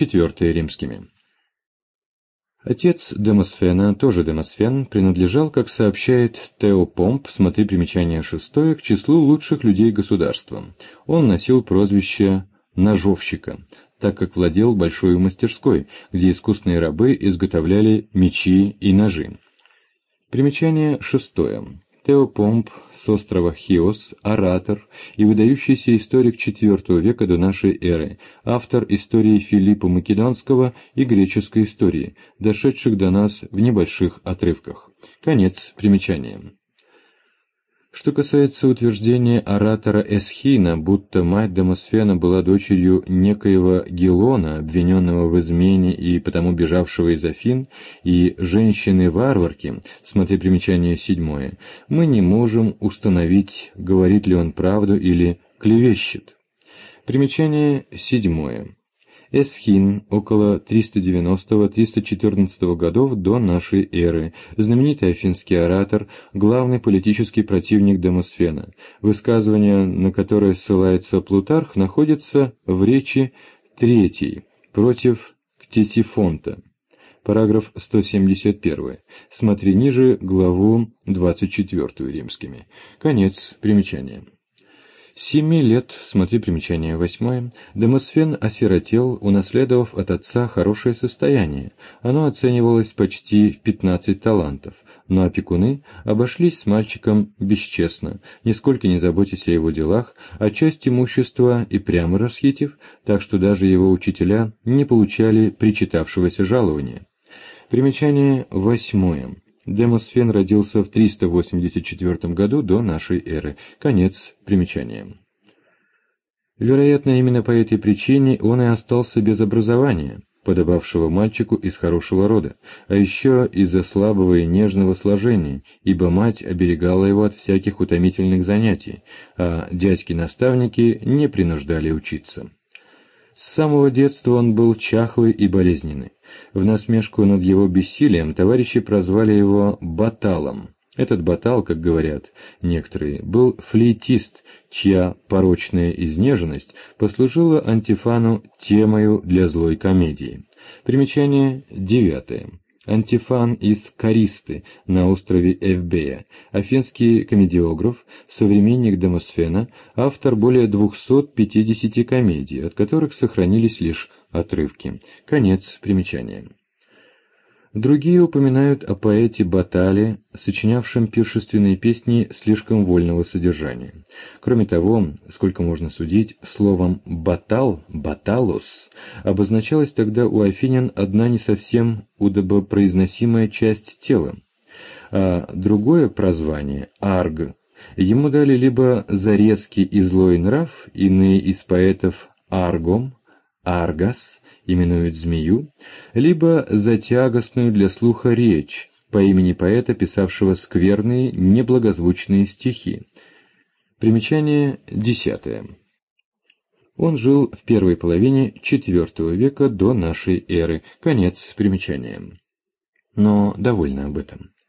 IV римскими. Отец Демосфена, тоже Демосфен, принадлежал, как сообщает Теопомп, смотри примечание 6, к числу лучших людей государства. Он носил прозвище «ножовщика», так как владел большой мастерской, где искусные рабы изготовляли мечи и ножи. Примечание 6. Теопомп с острова Хиос, оратор и выдающийся историк IV века до нашей эры, автор истории Филиппа Македонского и греческой истории, дошедших до нас в небольших отрывках. Конец примечания. Что касается утверждения оратора Эсхина, будто мать Демосфена была дочерью некоего Гелона, обвиненного в измене и потому бежавшего из Афин, и женщины-варварки, смотри примечание 7, мы не можем установить, говорит ли он правду или клевещет. Примечание 7. Эсхин, около 390-314 годов до нашей эры, знаменитый афинский оратор, главный политический противник Демосфена. Высказывание, на которое ссылается Плутарх, находится в речи 3 против Ктесифонта. Параграф 171. Смотри ниже главу 24 римскими. Конец примечания. 7 лет, смотри примечание 8, Демосфен осиротел, унаследовав от отца хорошее состояние. Оно оценивалось почти в 15 талантов, но опекуны обошлись с мальчиком бесчестно, нисколько не заботясь о его делах, а часть имущества и прямо расхитив, так что даже его учителя не получали причитавшегося жалования. Примечание 8. Демосфен родился в 384 году до нашей эры. Конец примечания. Вероятно, именно по этой причине он и остался без образования, подобавшего мальчику из хорошего рода, а еще из-за слабого и нежного сложения, ибо мать оберегала его от всяких утомительных занятий, а дядьки-наставники не принуждали учиться. С самого детства он был чахлый и болезненный. В насмешку над его бессилием товарищи прозвали его «баталом». Этот батал, как говорят некоторые, был флейтист, чья порочная изнеженность послужила Антифану темою для злой комедии. Примечание 9. Антифан из Каристы на острове Эвбея, афинский комедиограф, современник Демосфена, автор более 250 комедий, от которых сохранились лишь отрывки. Конец примечания. Другие упоминают о поэте Батале, сочинявшем пиршественные песни слишком вольного содержания. Кроме того, сколько можно судить, словом «батал», «баталос» обозначалась тогда у афинян одна не совсем удобопроизносимая часть тела, а другое прозвание «арг» ему дали либо за резкий и злой нрав, иные из поэтов «аргом», «аргас» именуют змею, либо за тягостную для слуха речь по имени поэта, писавшего скверные, неблагозвучные стихи. Примечание 10. Он жил в первой половине IV века до нашей эры. Конец примечания. Но довольно об этом.